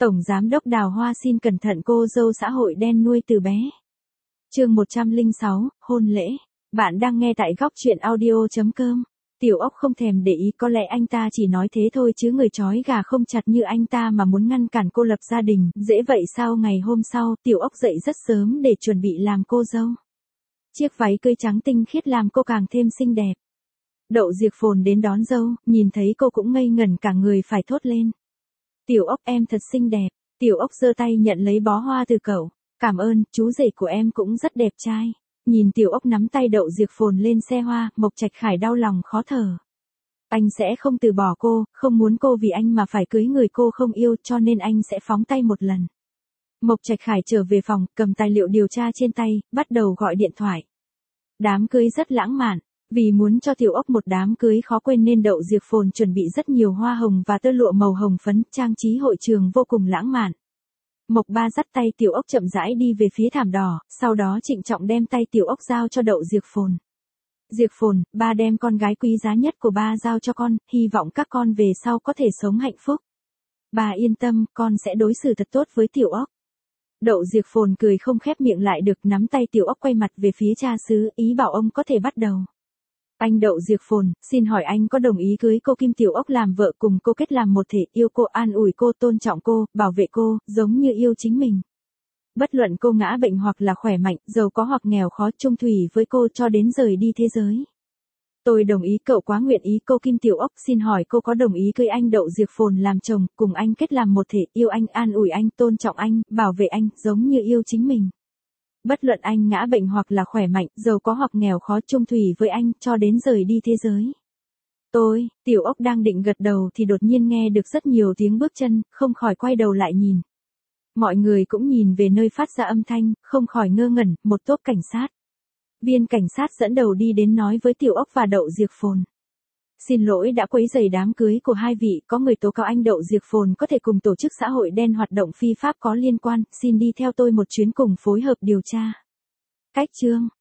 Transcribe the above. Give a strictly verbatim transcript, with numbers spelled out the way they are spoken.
Tổng Giám đốc Đào Hoa xin cẩn thận cô dâu xã hội đen nuôi từ bé. Chương một trăm lẻ sáu, hôn lễ. Bạn đang nghe tại góc truyện audio chấm com. Tiểu Ốc không thèm để ý, có lẽ anh ta chỉ nói thế thôi chứ người trói gà không chặt như anh ta mà muốn ngăn cản cô lập gia đình, dễ vậy sao? Ngày hôm sau, Tiểu Ốc dậy rất sớm để chuẩn bị làm cô dâu. Chiếc váy cưới trắng tinh khiết làm cô càng thêm xinh đẹp. Đậu Diệc Phồn đến đón dâu, nhìn thấy cô cũng ngây ngẩn cả người phải thốt lên. Tiểu Ốc, em thật xinh đẹp. Tiểu Ốc giơ tay nhận lấy bó hoa từ cậu. Cảm ơn, chú rể của em cũng rất đẹp trai. Nhìn Tiểu Ốc nắm tay Đậu Diệc Phồn lên xe hoa, Mộc Trạch Khải đau lòng khó thở. Anh sẽ không từ bỏ cô, không muốn cô vì anh mà phải cưới người cô không yêu, cho nên anh sẽ phóng tay một lần. Mộc Trạch Khải trở về phòng, cầm tài liệu điều tra trên tay, bắt đầu gọi điện thoại. Đám cưới rất lãng mạn. Vì muốn cho Tiểu Ốc một đám cưới khó quên nên Đậu Diệc Phồn chuẩn bị rất nhiều hoa hồng và tơ lụa màu hồng phấn, trang trí hội trường vô cùng lãng mạn. Mộc Ba dắt tay Tiểu Ốc chậm rãi đi về phía thảm đỏ, sau đó trịnh trọng đem tay Tiểu Ốc giao cho Đậu Diệc Phồn. Diệc Phồn, ba đem con gái quý giá nhất của ba giao cho con, hy vọng các con về sau có thể sống hạnh phúc. Bà yên tâm, con sẽ đối xử thật tốt với Tiểu Ốc. Đậu Diệc Phồn cười không khép miệng lại được, nắm tay Tiểu Ốc quay mặt về phía cha xứ, ý bảo ông có thể bắt đầu. Anh Đậu Diệc Phồn, xin hỏi anh có đồng ý cưới cô Kim Tiểu Ốc làm vợ, cùng cô kết làm một thể, yêu cô, an ủi cô, tôn trọng cô, bảo vệ cô, giống như yêu chính mình. Bất luận cô ngã bệnh hoặc là khỏe mạnh, giàu có hoặc nghèo khó, chung thủy với cô cho đến rời đi thế giới. Tôi đồng ý, cậu quá nguyện ý. Cô Kim Tiểu Ốc, xin hỏi cô có đồng ý cưới anh Đậu Diệc Phồn làm chồng, cùng anh kết làm một thể, yêu anh, an ủi anh, tôn trọng anh, bảo vệ anh, giống như yêu chính mình. Bất luận anh ngã bệnh hoặc là khỏe mạnh, giàu có hoặc nghèo khó, chung thủy với anh, cho đến rời đi thế giới. Tôi, Tiểu Ốc đang định gật đầu thì đột nhiên nghe được rất nhiều tiếng bước chân, không khỏi quay đầu lại nhìn. Mọi người cũng nhìn về nơi phát ra âm thanh, không khỏi ngơ ngẩn, một tốp cảnh sát. Viên cảnh sát dẫn đầu đi đến nói với Tiểu Ốc và Đậu Diệc Phồn. Xin lỗi đã quấy rầy đám cưới của hai vị, có người tố cáo anh Đậu Diệc Phồn có thể cùng tổ chức xã hội đen hoạt động phi pháp có liên quan, xin đi theo tôi một chuyến cùng phối hợp điều tra. Cách chương